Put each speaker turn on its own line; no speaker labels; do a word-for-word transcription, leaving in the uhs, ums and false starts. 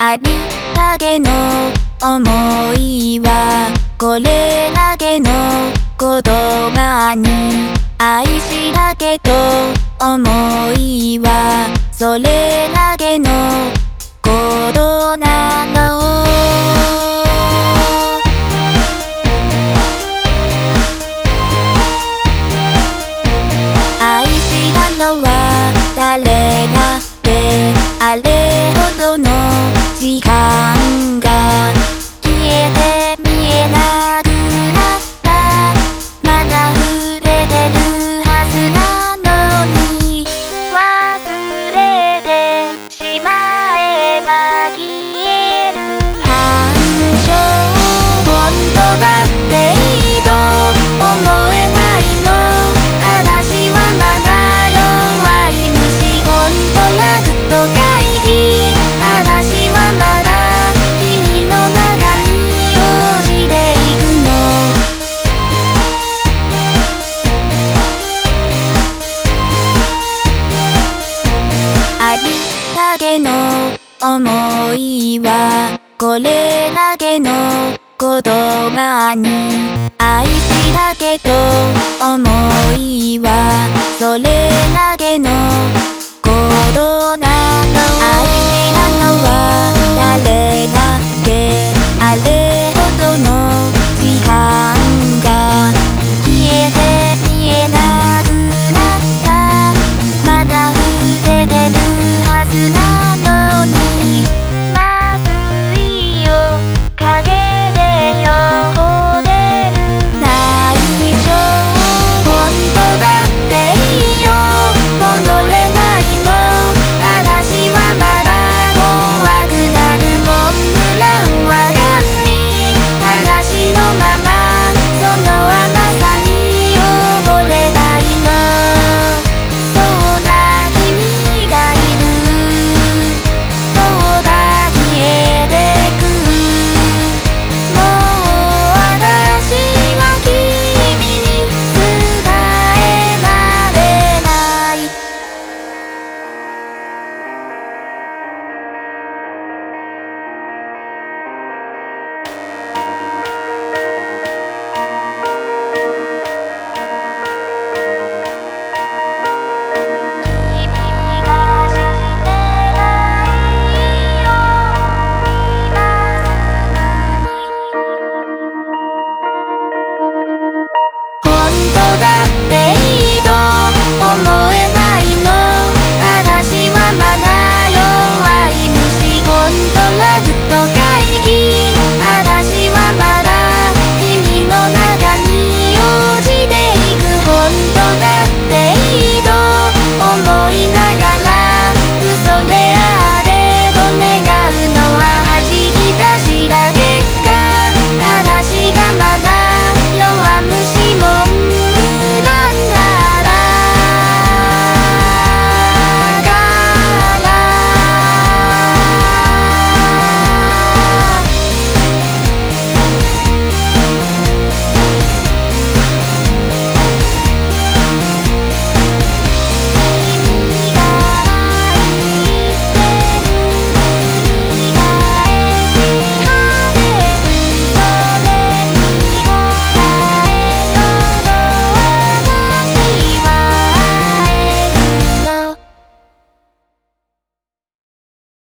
ありだけの想いはこれだけの言葉に、愛しだけと思いはそれだけのことなの。愛したのは誰だってあれほどの時間が消えて見えなくなった。まだ触れてるはずなのに忘れてしまえば消える。感情本当だっていいと思えないの。私はまだ弱い虫、本当はずっと怪奇。私はまだ君の中に落ちていくの。ありだけの想いはこれだけの言葉に、愛しだけと思いはそれだけのこと